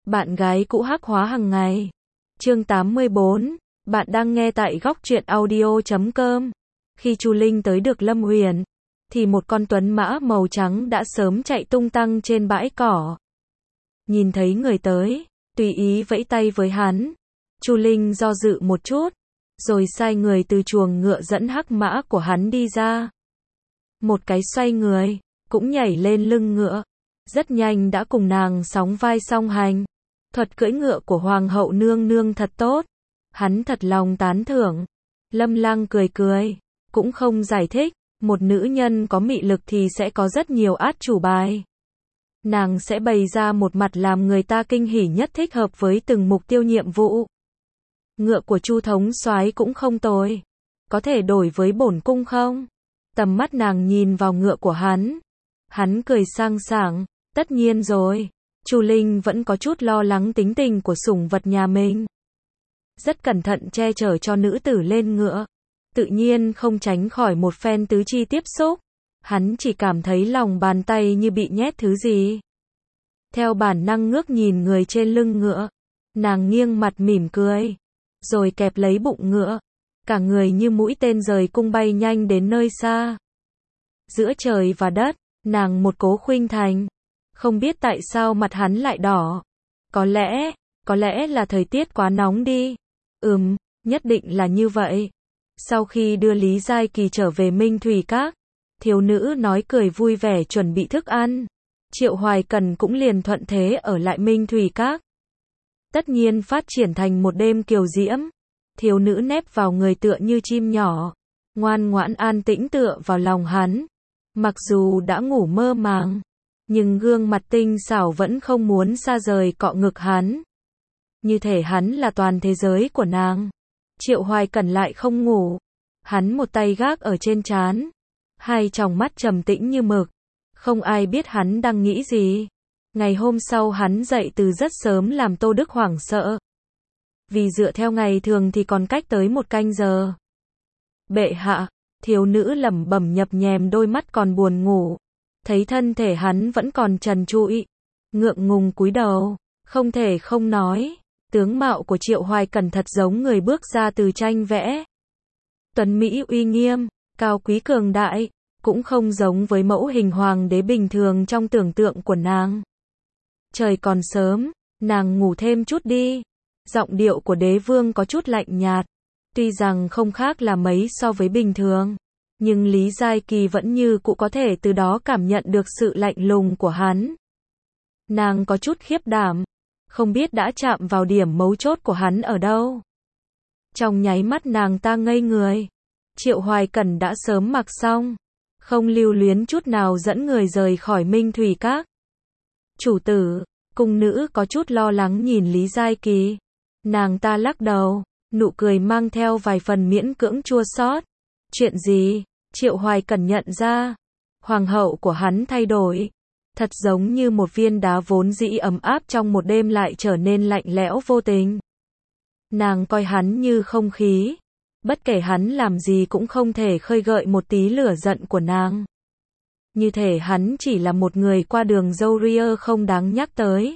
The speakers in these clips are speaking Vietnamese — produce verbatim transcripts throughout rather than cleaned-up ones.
Bạn gái cũ hắc hóa hàng ngày. Chương tám mươi bốn. Bạn đang nghe tại góc truyện audio chấm com. Khi Chu Linh tới được Lâm Huyền, thì một con tuấn mã màu trắng đã sớm chạy tung tăng trên bãi cỏ. Nhìn thấy người tới, tùy ý vẫy tay với hắn. Chu Linh do dự một chút, rồi sai người từ chuồng ngựa dẫn hắc mã của hắn đi ra. Một cái xoay người, cũng nhảy lên lưng ngựa. Rất nhanh đã cùng nàng sóng vai song hành. Thuật cưỡi ngựa của Hoàng hậu nương nương thật tốt. Hắn thật lòng tán thưởng. Lâm Lang cười cười, cũng không giải thích. Một nữ nhân có mị lực thì sẽ có rất nhiều át chủ bài. Nàng sẽ bày ra một mặt làm người ta kinh hỉ nhất thích hợp với từng mục tiêu nhiệm vụ. Ngựa của Chu thống soái cũng không tồi. Có thể đổi với bổn cung không? Tầm mắt nàng nhìn vào ngựa của hắn. Hắn cười sang sảng, tất nhiên rồi. Chu Linh vẫn có chút lo lắng tính tình của sủng vật nhà mình. Rất cẩn thận che chở cho nữ tử lên ngựa. Tự nhiên không tránh khỏi một phen tứ chi tiếp xúc. Hắn chỉ cảm thấy lòng bàn tay như bị nhét thứ gì. Theo bản năng ngước nhìn người trên lưng ngựa. Nàng nghiêng mặt mỉm cười. Rồi kẹp lấy bụng ngựa. Cả người như mũi tên rời cung bay nhanh đến nơi xa. Giữa trời và đất, nàng một cố khuynh thành. Không biết tại sao mặt hắn lại đỏ. Có lẽ, có lẽ là thời tiết quá nóng đi. Ừm, nhất định là như vậy. Sau khi đưa Lý Giai Kỳ trở về Minh Thủy Các, thiếu nữ nói cười vui vẻ chuẩn bị thức ăn. Triệu Hoài Cần cũng liền thuận thế ở lại Minh Thủy Các. Tất nhiên phát triển thành một đêm kiều diễm. Thiếu nữ nép vào người tựa như chim nhỏ, ngoan ngoãn an tĩnh tựa vào lòng hắn. Mặc dù đã ngủ mơ màng, nhưng gương mặt tinh xảo vẫn không muốn xa rời cọ ngực hắn. Như thể hắn là toàn thế giới của nàng. Triệu Hoài Cần lại không ngủ. Hắn một tay gác ở trên trán, hai tròng mắt trầm tĩnh như mực. Không ai biết hắn đang nghĩ gì. Ngày hôm sau hắn dậy từ rất sớm làm Tô Đức hoảng sợ. Vì dựa theo ngày thường thì còn cách tới một canh giờ. Bệ hạ, thiếu nữ lẩm bẩm nhập nhèm đôi mắt còn buồn ngủ. Thấy thân thể hắn vẫn còn trần trụi, ngượng ngùng cúi đầu, không thể không nói, tướng mạo của Triệu Hoài Cần thật giống người bước ra từ tranh vẽ. Tuấn Mỹ uy nghiêm, cao quý cường đại, cũng không giống với mẫu hình hoàng đế bình thường trong tưởng tượng của nàng. Trời còn sớm, nàng ngủ thêm chút đi. Giọng điệu của đế vương có chút lạnh nhạt. Tuy rằng không khác là mấy so với bình thường, nhưng Lý Giai Kỳ vẫn như cũ có thể từ đó cảm nhận được sự lạnh lùng của hắn. Nàng có chút khiếp đảm, không biết đã chạm vào điểm mấu chốt của hắn ở đâu. Trong nháy mắt nàng ta ngây người. Triệu Hoài Cần đã sớm mặc xong, không lưu luyến chút nào dẫn người rời khỏi Minh Thủy Các. Chủ tử, cung nữ có chút lo lắng nhìn Lý Giai Kỳ. Nàng ta lắc đầu, nụ cười mang theo vài phần miễn cưỡng chua xót. Chuyện gì? Triệu Hoài Cần nhận ra, hoàng hậu của hắn thay đổi. Thật giống như một viên đá vốn dĩ ấm áp trong một đêm lại trở nên lạnh lẽo vô tình. Nàng coi hắn như không khí. Bất kể hắn làm gì cũng không thể khơi gợi một tí lửa giận của nàng. Như thể hắn chỉ là một người qua đường dâu ria không đáng nhắc tới.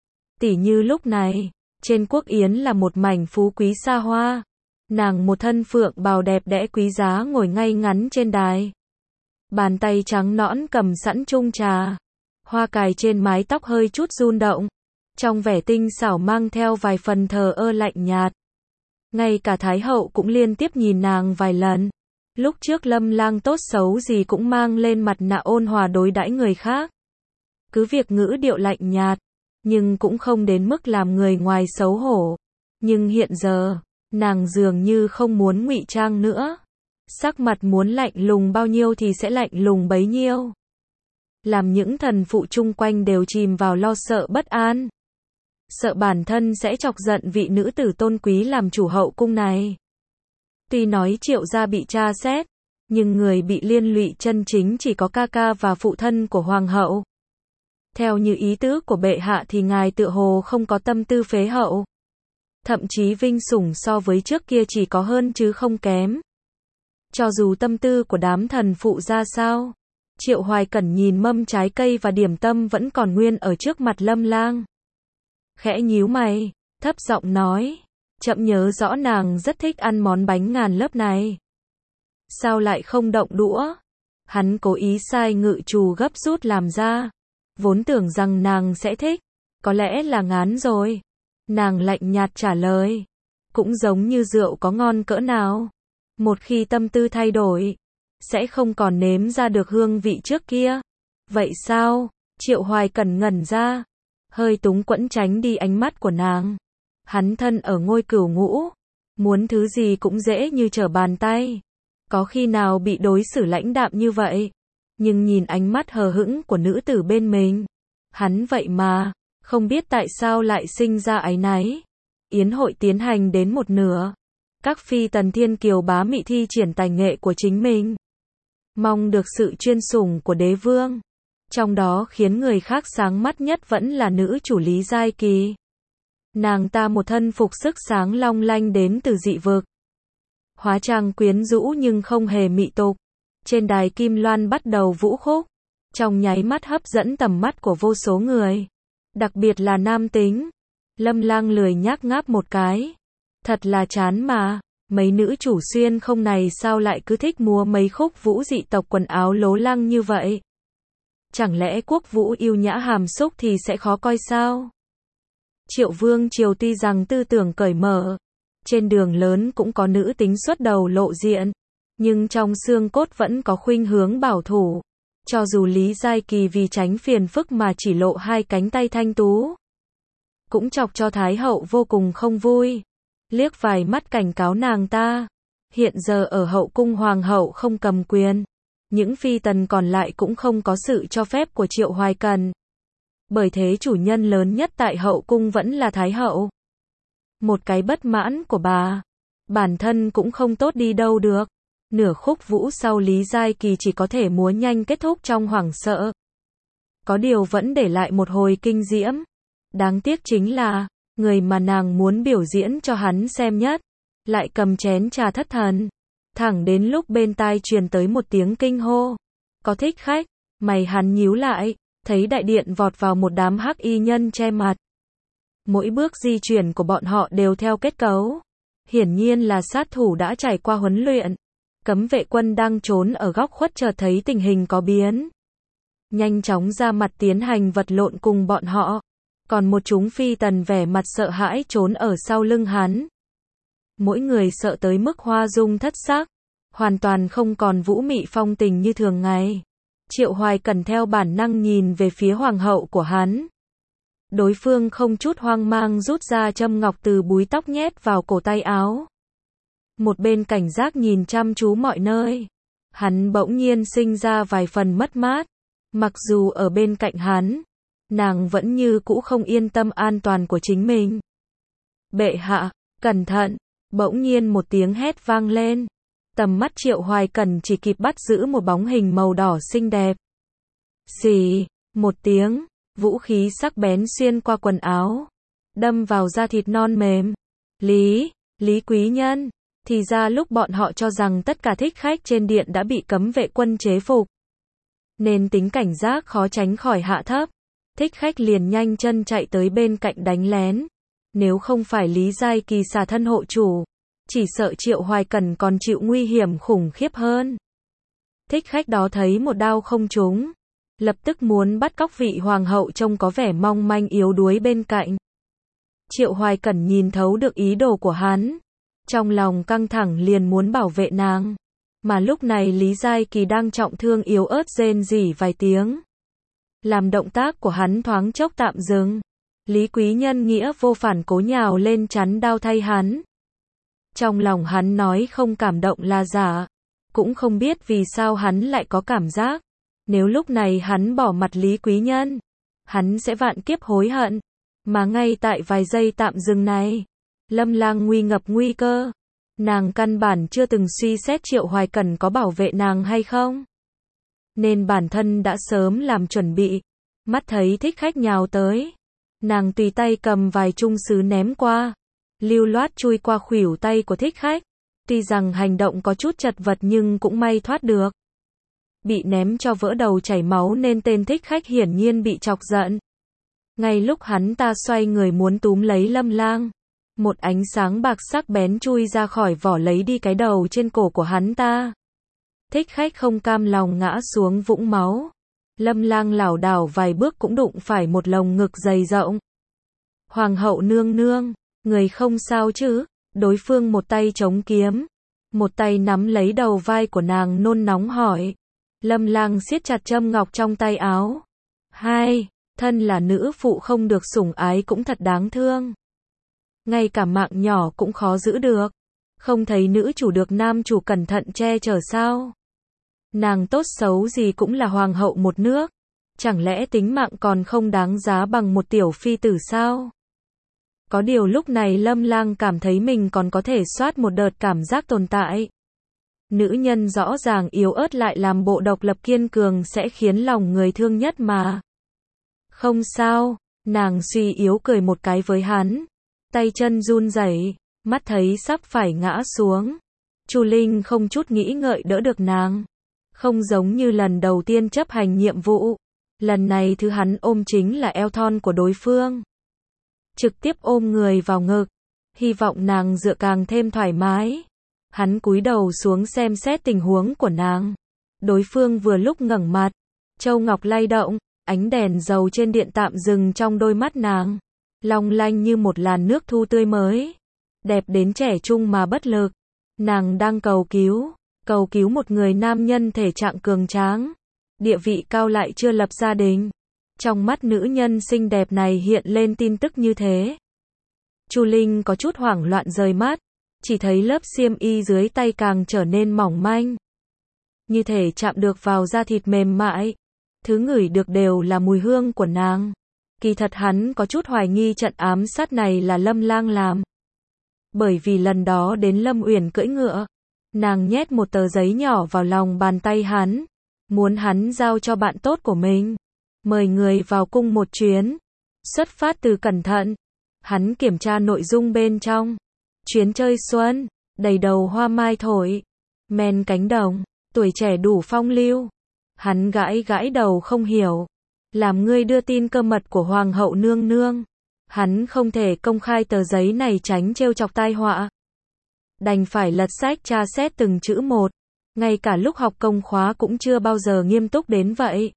Tỉ như lúc này, trên quốc yến là một mảnh phú quý xa hoa. Nàng một thân phượng bào đẹp đẽ quý giá ngồi ngay ngắn trên đài. Bàn tay trắng nõn cầm sẵn chung trà. Hoa cài trên mái tóc hơi chút run động. Trong vẻ tinh xảo mang theo vài phần thờ ơ lạnh nhạt. Ngay cả Thái hậu cũng liên tiếp nhìn nàng vài lần. Lúc trước Lâm Lang tốt xấu gì cũng mang lên mặt nạ ôn hòa đối đãi người khác. Cứ việc ngữ điệu lạnh nhạt, nhưng cũng không đến mức làm người ngoài xấu hổ. Nhưng hiện giờ, nàng dường như không muốn ngụy trang nữa. Sắc mặt muốn lạnh lùng bao nhiêu thì sẽ lạnh lùng bấy nhiêu. Làm những thần phụ chung quanh đều chìm vào lo sợ bất an. Sợ bản thân sẽ chọc giận vị nữ tử tôn quý làm chủ hậu cung này. Tuy nói Triệu gia bị tra xét, nhưng người bị liên lụy chân chính chỉ có ca ca và phụ thân của hoàng hậu. Theo như ý tứ của bệ hạ thì ngài tựa hồ không có tâm tư phế hậu. Thậm chí vinh sủng so với trước kia chỉ có hơn chứ không kém. Cho dù tâm tư của đám thần phụ ra sao, Triệu Hoài Cẩn nhìn mâm trái cây và điểm tâm vẫn còn nguyên ở trước mặt Lâm Lang. khẽ nhíu mày, thấp giọng nói, chậm nhớ rõ nàng rất thích ăn món bánh ngàn lớp này. Sao lại không động đũa? Hắn cố ý sai ngự trù gấp rút làm ra, vốn tưởng rằng nàng sẽ thích, có lẽ là ngán rồi. Nàng lạnh nhạt trả lời, cũng giống như rượu có ngon cỡ nào, một khi tâm tư thay đổi, sẽ không còn nếm ra được hương vị trước kia. Vậy sao? Triệu Hoài Cẩn ngẩn ra, hơi túng quẫn tránh đi ánh mắt của nàng. Hắn thân ở ngôi cửu ngũ, muốn thứ gì cũng dễ như trở bàn tay. Có khi nào bị đối xử lãnh đạm như vậy, nhưng nhìn ánh mắt hờ hững của nữ tử bên mình, hắn vậy mà không biết tại sao lại sinh ra áy náy. Yến hội tiến hành đến một nửa, các phi tần thiên kiều bá mị thi triển tài nghệ của chính mình, mong được sự chuyên sủng của đế vương. Trong đó khiến người khác sáng mắt nhất vẫn là nữ chủ Lý Giai Kỳ. Nàng ta một thân phục sức sáng long lanh đến từ dị vực, hóa trang quyến rũ nhưng không hề mị tục. Trên đài kim loan bắt đầu vũ khúc, trong nháy mắt hấp dẫn tầm mắt của vô số người, đặc biệt là nam tính. Lâm Lang lười nhác ngáp một cái, thật là chán mà, mấy nữ chủ xuyên không này sao lại cứ thích múa mấy khúc vũ dị tộc quần áo lố lăng như vậy? Chẳng lẽ quốc vũ yêu nhã hàm xúc thì sẽ khó coi sao? Triệu Vương Triều tuy rằng tư tưởng cởi mở, trên đường lớn cũng có nữ tính xuất đầu lộ diện, nhưng trong xương cốt vẫn có khuynh hướng bảo thủ. Cho dù Lý Giai Kỳ vì tránh phiền phức mà chỉ lộ hai cánh tay thanh tú, cũng chọc cho Thái hậu vô cùng không vui, liếc vài mắt cảnh cáo nàng ta. Hiện giờ ở hậu cung hoàng hậu không cầm quyền, những phi tần còn lại cũng không có sự cho phép của Triệu Hoài Cẩn. Bởi thế chủ nhân lớn nhất tại hậu cung vẫn là Thái hậu. Một cái bất mãn của bà, bản thân cũng không tốt đi đâu được. Nửa khúc vũ sau Lý Giai Kỳ chỉ có thể múa nhanh kết thúc trong hoảng sợ. Có điều vẫn để lại một hồi kinh diễm. Đáng tiếc chính là, người mà nàng muốn biểu diễn cho hắn xem nhất, lại cầm chén trà thất thần. Thẳng đến lúc bên tai truyền tới một tiếng kinh hô. Có thích khách, mày hắn nhíu lại, thấy đại điện vọt vào một đám hắc y nhân che mặt. Mỗi bước di chuyển của bọn họ đều theo kết cấu. Hiển nhiên là sát thủ đã trải qua huấn luyện. Cấm vệ quân đang trốn ở góc khuất chợt thấy tình hình có biến, nhanh chóng ra mặt tiến hành vật lộn cùng bọn họ. Còn một chúng phi tần vẻ mặt sợ hãi trốn ở sau lưng hắn. Mỗi người sợ tới mức hoa dung thất sắc, hoàn toàn không còn vũ mị phong tình như thường ngày. Triệu Hoài Cẩn theo bản năng nhìn về phía hoàng hậu của hắn. Đối phương không chút hoang mang rút ra châm ngọc từ búi tóc nhét vào cổ tay áo. Một bên cảnh giác nhìn chăm chú mọi nơi. Hắn bỗng nhiên sinh ra vài phần mất mát. Mặc dù ở bên cạnh hắn, nàng vẫn như cũ không yên tâm an toàn của chính mình. Bệ hạ, cẩn thận, bỗng nhiên một tiếng hét vang lên. Tầm mắt Triệu Hoài Cẩn chỉ kịp bắt giữ một bóng hình màu đỏ xinh đẹp. Xì, một tiếng, vũ khí sắc bén xuyên qua quần áo, đâm vào da thịt non mềm. Lý, Lý Quý Nhân, thì ra lúc bọn họ cho rằng tất cả thích khách trên điện đã bị cấm vệ quân chế phục, nên tính cảnh giác khó tránh khỏi hạ thấp. Thích khách liền nhanh chân chạy tới bên cạnh đánh lén. Nếu không phải Lý Giai Kỳ xả thân hộ chủ, chỉ sợ Triệu Hoài Cẩn còn chịu nguy hiểm khủng khiếp hơn. Thích khách đó thấy một đao không trúng, lập tức muốn bắt cóc vị hoàng hậu trông có vẻ mong manh yếu đuối bên cạnh. Triệu Hoài Cẩn nhìn thấu được ý đồ của hắn, trong lòng căng thẳng liền muốn bảo vệ nàng. Mà lúc này Lý Giai Kỳ đang trọng thương yếu ớt rên rỉ vài tiếng. Làm động tác của hắn thoáng chốc tạm dừng. Lý Quý Nhân nghĩa vô phản cố nhào lên chắn đao thay hắn. Trong lòng hắn nói không cảm động là giả. Cũng không biết vì sao hắn lại có cảm giác. Nếu lúc này hắn bỏ mặt Lý Quý Nhân, hắn sẽ vạn kiếp hối hận. Mà ngay tại vài giây tạm dừng này, Lâm Lang nguy ngập nguy cơ. Nàng căn bản chưa từng suy xét Triệu Hoài Cẩn có bảo vệ nàng hay không, nên bản thân đã sớm làm chuẩn bị. Mắt thấy thích khách nhào tới, nàng tùy tay cầm vài chung sứ ném qua, lưu loát chui qua khuỷu tay của thích khách. Tuy rằng hành động có chút chật vật nhưng cũng may thoát được. Bị ném cho vỡ đầu chảy máu nên tên thích khách hiển nhiên bị chọc giận. Ngay lúc hắn ta xoay người muốn túm lấy Lâm Lang, một ánh sáng bạc sắc bén chui ra khỏi vỏ lấy đi cái đầu trên cổ của hắn ta. Thích khách không cam lòng ngã xuống vũng máu. Lâm Lang lảo đảo vài bước cũng đụng phải một lồng ngực dày rộng. Hoàng hậu nương nương, người không sao chứ? Đối phương một tay chống kiếm, một tay nắm lấy đầu vai của nàng nôn nóng hỏi. Lâm Lang siết chặt châm ngọc trong tay áo. Hai, thân là nữ phụ không được sủng ái cũng thật đáng thương. Ngay cả mạng nhỏ cũng khó giữ được. Không thấy nữ chủ được nam chủ cẩn thận che chở sao? Nàng tốt xấu gì cũng là hoàng hậu một nước. Chẳng lẽ tính mạng còn không đáng giá bằng một tiểu phi tử sao? Có điều lúc này Lâm Lang cảm thấy mình còn có thể soát một đợt cảm giác tồn tại. Nữ nhân rõ ràng yếu ớt lại làm bộ độc lập kiên cường sẽ khiến lòng người thương nhất mà. Không sao, nàng suy yếu cười một cái với hắn. Tay chân run rẩy, mắt thấy sắp phải ngã xuống. Chu Linh không chút nghĩ ngợi đỡ được nàng. Không giống như lần đầu tiên chấp hành nhiệm vụ. Lần này thứ hắn ôm chính là eo thon của đối phương. Trực tiếp ôm người vào ngực. Hy vọng nàng dựa càng thêm thoải mái. Hắn cúi đầu xuống xem xét tình huống của nàng. Đối phương vừa lúc ngẩng mặt. Châu ngọc lay động. Ánh đèn dầu trên điện tạm dừng trong đôi mắt nàng. Long lanh như một làn nước thu tươi mới. Đẹp đến trẻ trung mà bất lực. Nàng đang cầu cứu. Cầu cứu một người nam nhân thể trạng cường tráng. Địa vị cao lại chưa lập gia đình. Trong mắt nữ nhân xinh đẹp này hiện lên tin tức như thế. Chu Linh có chút hoảng loạn rời mắt. Chỉ thấy lớp xiêm y dưới tay càng trở nên mỏng manh. Như thể chạm được vào da thịt mềm mại. Thứ ngửi được đều là mùi hương của nàng. Kỳ thật hắn có chút hoài nghi trận ám sát này là Lâm Lang làm. Bởi vì lần đó đến Lâm Uyển cưỡi ngựa. Nàng nhét một tờ giấy nhỏ vào lòng bàn tay hắn. Muốn hắn giao cho bạn tốt của mình. Mời người vào cung một chuyến. Xuất phát từ cẩn thận. Hắn kiểm tra nội dung bên trong. Chuyến chơi xuân. Đầy đầu hoa mai thổi. Men cánh đồng. Tuổi trẻ đủ phong lưu. Hắn gãi gãi đầu không hiểu. Làm ngươi đưa tin cơ mật của hoàng hậu nương nương. Hắn không thể công khai tờ giấy này tránh trêu chọc tai họa. Đành phải lật sách tra xét từng chữ một. Ngay cả lúc học công khóa cũng chưa bao giờ nghiêm túc đến vậy.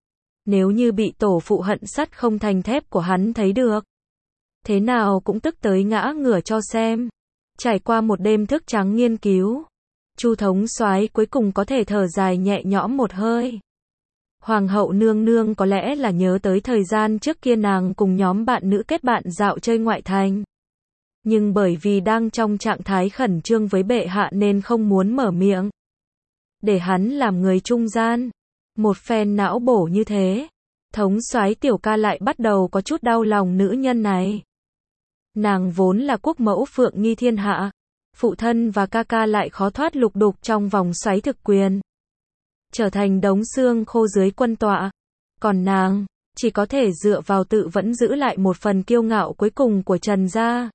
Nếu như bị tổ phụ hận sắt không thành thép của hắn thấy được. Thế nào cũng tức tới ngã ngửa cho xem. Trải qua một đêm thức trắng nghiên cứu. Chu thống soái cuối cùng có thể thở dài nhẹ nhõm một hơi. Hoàng hậu nương nương có lẽ là nhớ tới thời gian trước kia nàng cùng nhóm bạn nữ kết bạn dạo chơi ngoại thành. Nhưng bởi vì đang trong trạng thái khẩn trương với bệ hạ nên không muốn mở miệng. Để hắn làm người trung gian. Một phen não bổ như thế. Thống soái tiểu ca lại bắt đầu có chút đau lòng nữ nhân này. Nàng vốn là quốc mẫu phượng nghi thiên hạ. Phụ thân và ca ca lại khó thoát lục đục trong vòng xoáy thực quyền. Trở thành đống xương khô dưới quân tọa. Còn nàng, chỉ có thể dựa vào tự vẫn giữ lại một phần kiêu ngạo cuối cùng của Trần gia.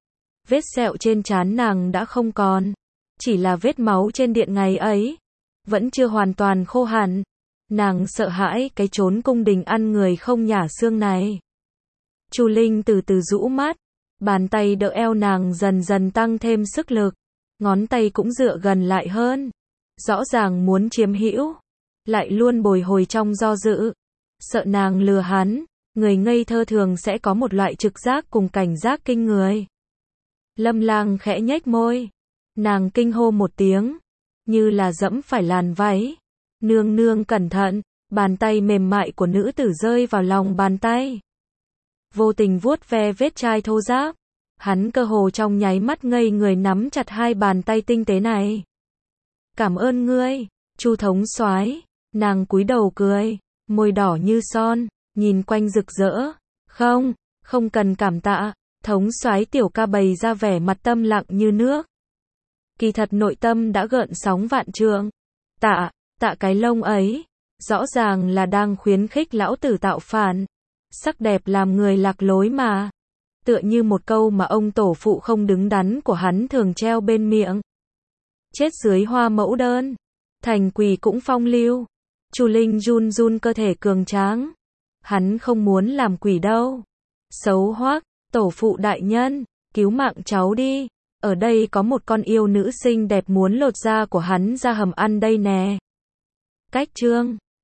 Vết sẹo trên trán nàng đã không còn. Chỉ là vết máu trên điện ngày ấy. Vẫn chưa hoàn toàn khô hẳn. Nàng sợ hãi cái chốn cung đình ăn người không nhả xương này. Chu Linh từ từ rũ mắt. Bàn tay đỡ eo nàng dần dần tăng thêm sức lực. Ngón tay cũng dựa gần lại hơn. Rõ ràng muốn chiếm hữu. Lại luôn bồi hồi trong do dự. Sợ nàng lừa hắn. Người ngây thơ thường sẽ có một loại trực giác cùng cảnh giác kinh người. Lâm Lang khẽ nhếch môi. Nàng kinh hô một tiếng. Như là dẫm phải làn váy. Nương nương cẩn thận. Bàn tay mềm mại của nữ tử rơi vào lòng bàn tay. Vô tình vuốt ve vết chai thô ráp. Hắn cơ hồ trong nháy mắt ngây người nắm chặt hai bàn tay tinh tế này. Cảm ơn ngươi, Chu thống soái. Nàng cúi đầu cười, môi đỏ như son, nhìn quanh rực rỡ. Không, không cần cảm tạ. Thống soái tiểu ca bày ra vẻ mặt tâm lặng như nước. Kỳ thật nội tâm đã gợn sóng vạn trượng. Tạ, tạ cái lông ấy. Rõ ràng là đang khuyến khích lão tử tạo phản. Sắc đẹp làm người lạc lối mà. Tựa như một câu mà ông tổ phụ không đứng đắn của hắn thường treo bên miệng. Chết dưới hoa mẫu đơn. Thành quỳ cũng phong lưu. Chu Linh run run cơ thể cường tráng. Hắn không muốn làm quỷ đâu. Xấu hoắc, tổ phụ đại nhân, cứu mạng cháu đi. Ở đây có một con yêu nữ xinh đẹp muốn lột da của hắn ra hầm ăn đây nè. Cách chương